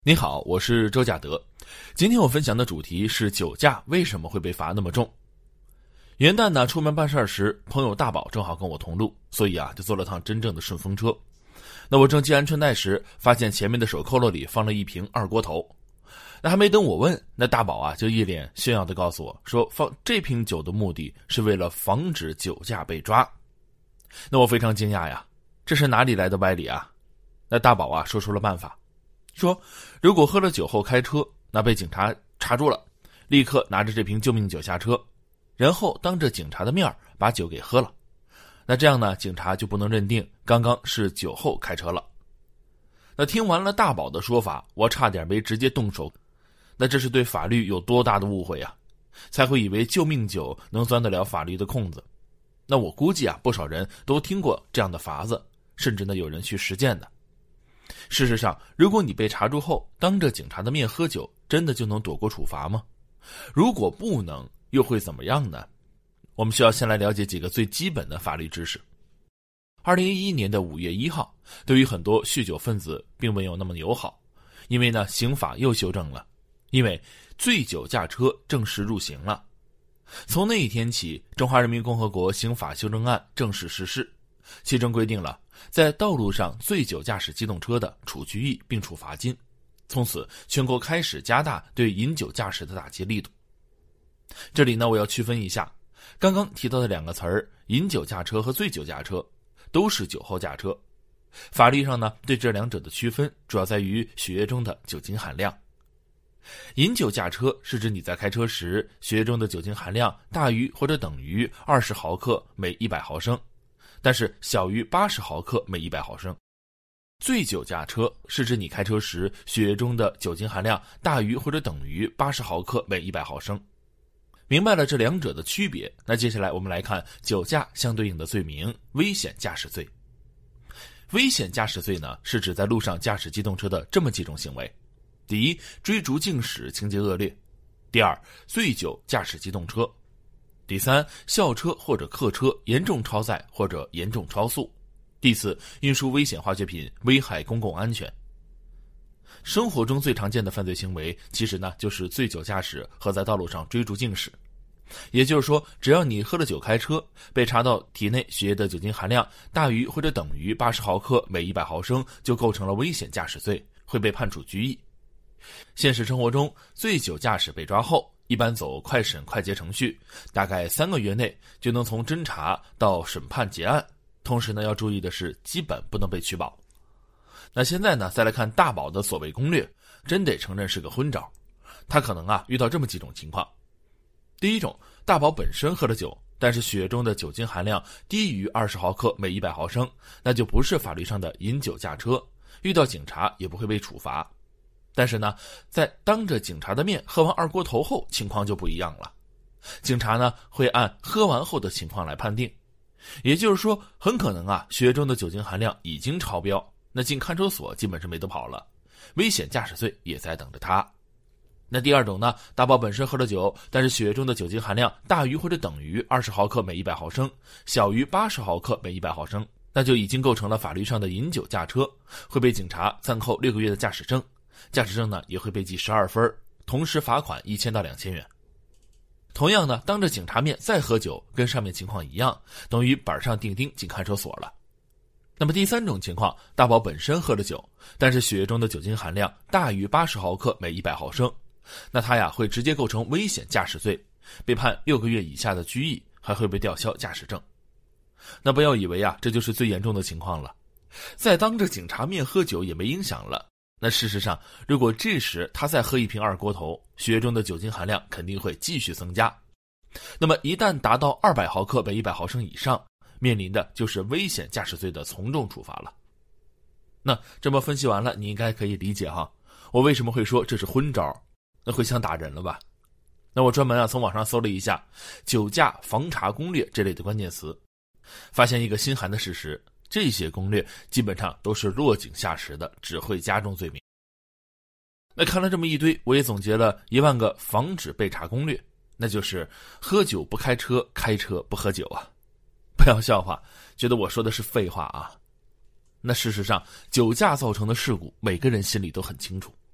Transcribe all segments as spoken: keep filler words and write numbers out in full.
你好，我是周甲德。今天我分享的主题是酒驾为什么会被罚那么重。元旦呢，出门办事时，朋友大宝正好跟我同路，所以啊，就坐了趟真正的顺风车。那我正系安全带时，发现前面的手扣篓里放了一瓶二锅头。那还没等我问，那大宝啊就一脸炫耀地告诉我说，放这瓶酒的目的是为了防止酒驾被抓。那我非常惊讶呀，这是哪里来的歪理啊？那大宝啊说出了办法，说如果喝了酒后开车，那被警察查住了，立刻拿着这瓶救命酒下车，然后当着警察的面把酒给喝了。那这样呢，警察就不能认定刚刚是酒后开车了。那听完了大宝的说法，我差点没直接动手。那这是对法律有多大的误会啊，才会以为救命酒能钻得了法律的空子。那我估计啊，不少人都听过这样的法子，甚至呢有人去实践的。事实上，如果你被查住后当着警察的面喝酒，真的就能躲过处罚吗？如果不能，又会怎么样呢？我们需要先来了解几个最基本的法律知识。二零一一年的五月一号，对于很多酗酒分子并没有那么友好，因为呢刑法又修正了，因为醉酒驾车正式入刑了。从那一天起，中华人民共和国刑法修正案正式实施，其中规定了在道路上醉酒驾驶机动车的，处拘役并处罚金。从此全国开始加大对饮酒驾驶的打击力度。这里呢，我要区分一下刚刚提到的两个词儿，饮酒驾车和醉酒驾车都是酒后驾车。法律上呢，对这两者的区分主要在于血液中的酒精含量。饮酒驾车是指你在开车时，血液中的酒精含量大于或者等于二十毫克每一百毫升，但是小于八十毫克每一百毫升。醉酒驾车是指你开车时，血液中的酒精含量大于或者等于八十毫克每一百毫升。明白了这两者的区别，那接下来我们来看酒驾相对应的罪名——危险驾驶罪。危险驾驶罪呢，是指在路上驾驶机动车的这么几种行为：第一，追逐竞驶情节恶劣；第二，醉酒驾驶机动车；第三，校车或者客车严重超载或者严重超速；第四，运输危险化学品危害公共安全。生活中最常见的犯罪行为，其实呢就是醉酒驾驶和在道路上追逐竞驶。也就是说，只要你喝了酒开车，被查到体内血液的酒精含量大于或者等于八十毫克每一百毫升，就构成了危险驾驶罪，会被判处拘役。现实生活中，醉酒驾驶被抓后，一般走快审快结程序，大概三个月内就能从侦查到审判结案。同时呢，要注意的是，基本不能被取保。那现在呢，再来看大宝的所谓攻略，真得承认是个昏招。他可能啊遇到这么几种情况。第一种，大宝本身喝了酒，但是血中的酒精含量低于二十毫克每一百毫升，那就不是法律上的饮酒驾车，遇到警察也不会被处罚。但是呢，在当着警察的面喝完二锅头后，情况就不一样了。警察呢会按喝完后的情况来判定，也就是说，很可能啊血中的酒精含量已经超标，那进看守所基本是没得跑了，危险驾驶罪也在等着他。那第二种呢，大宝本身喝了酒，但是血中的酒精含量大于或者等于二十毫克每一百毫升，小于八十毫克每一百毫升，那就已经构成了法律上的饮酒驾车，会被警察暂扣六个月的驾驶证，驾驶证呢也会被记十二分，同时罚款一千到两千元。同样呢，当着警察面再喝酒，跟上面情况一样，等于板上钉钉进看守所了。那么第三种情况，大宝本身喝了酒，但是血液中的酒精含量大于八十毫克每一百毫升，那他呀会直接构成危险驾驶罪，被判六个月以下的拘役，还会被吊销驾驶证。那不要以为啊这就是最严重的情况了，在当着警察面喝酒也没影响了。那事实上，如果这时他再喝一瓶二锅头，血液中的酒精含量肯定会继续增加。那么一旦达到二百毫克每一百毫升以上，面临的就是危险驾驶罪的从重处罚了。那这么分析完了，你应该可以理解哈，我为什么会说这是昏招，那会想打人了吧？那我专门啊从网上搜了一下酒驾防查攻略这类的关键词，发现一个心寒的事实，这些攻略基本上都是落井下石的，只会加重罪名。那看了这么一堆，我也总结了一万个防止被查攻略，那就是喝酒不开车，开车不喝酒啊。不要笑话，觉得我说的是废话啊。那事实上，酒驾造成的事故，每个人心里都很清楚。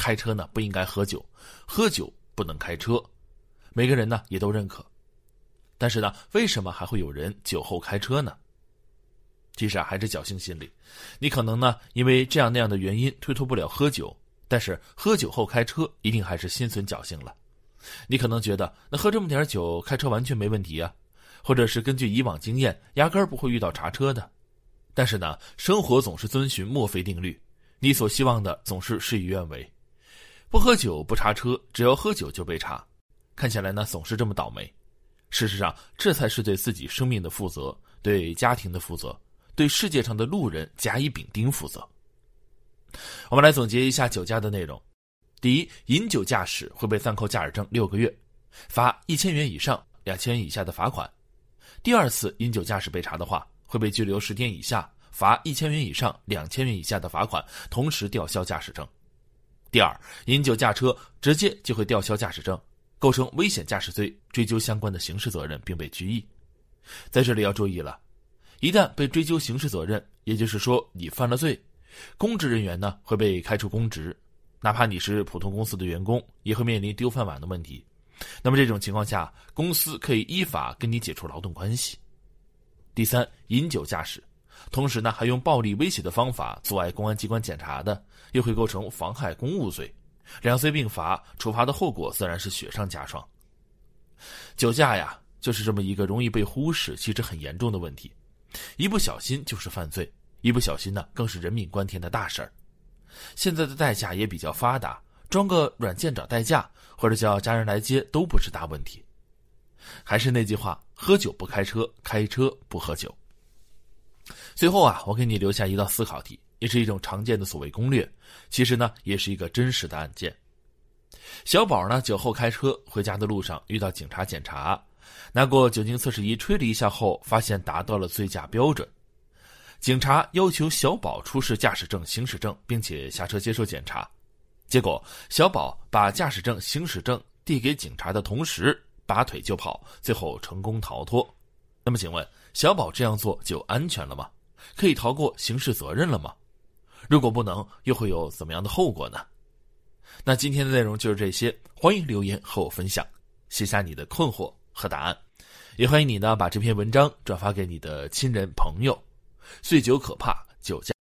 开车呢不应该喝酒，喝酒不能开车，每个人呢也都认可。但是呢，为什么还会有人酒后开车呢？其实啊，还是侥幸心理。你可能呢因为这样那样的原因推脱不了喝酒，但是喝酒后开车一定还是心存侥幸了。你可能觉得那喝这么点酒开车完全没问题啊，或者是根据以往经验压根儿不会遇到查车的。但是呢，生活总是遵循墨菲定律，你所希望的总是事与愿违。不喝酒不查车，只要喝酒就被查，看起来呢总是这么倒霉。事实上，这才是对自己生命的负责，对家庭的负责，对世界上的路人甲乙丙丁负责。我们来总结一下酒驾的内容。第一，饮酒驾驶会被暂扣驾驶证六个月，罚一千元以上两千元以下的罚款。第二次饮酒驾驶被查的话，会被拘留十天以下，罚一千元以上两千元以下的罚款，同时吊销驾驶证。第二，饮酒驾车直接就会吊销驾驶证，构成危险驾驶罪，追究相关的刑事责任，并被拘役。在这里要注意了，一旦被追究刑事责任，也就是说你犯了罪，公职人员呢会被开除公职，哪怕你是普通公司的员工，也会面临丢饭碗的问题。那么这种情况下，公司可以依法跟你解除劳动关系。第三，饮酒驾驶，同时呢还用暴力威胁的方法阻碍公安机关检查的，又会构成妨害公务罪，两罪并罚，处罚的后果自然是雪上加霜。酒驾呀，就是这么一个容易被忽视，其实很严重的问题，一不小心就是犯罪，一不小心呢更是人命关天的大事儿。现在的代驾也比较发达，装个软件找代驾，或者叫家人来接都不是大问题。还是那句话，喝酒不开车，开车不喝酒。最后啊，我给你留下一道思考题，也是一种常见的所谓攻略，其实呢也是一个真实的案件。小宝呢酒后开车回家的路上遇到警察检查，拿过酒精测试仪吹了一下后，发现达到了醉驾标准。警察要求小宝出示驾驶证、行驶证，并且下车接受检查。结果小宝把驾驶证、行驶证递给警察的同时拔腿就跑，最后成功逃脱。那么请问，小宝这样做就安全了吗？可以逃过刑事责任了吗？如果不能，又会有怎么样的后果呢？那今天的内容就是这些，欢迎留言和我分享，写下你的困惑和答案。也欢迎你呢把这篇文章转发给你的亲人朋友。醉酒可怕，酒驾。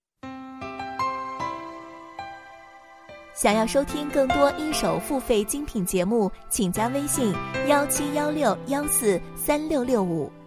想要收听更多一手付费精品节目，请加微信幺七幺六幺四三六六五。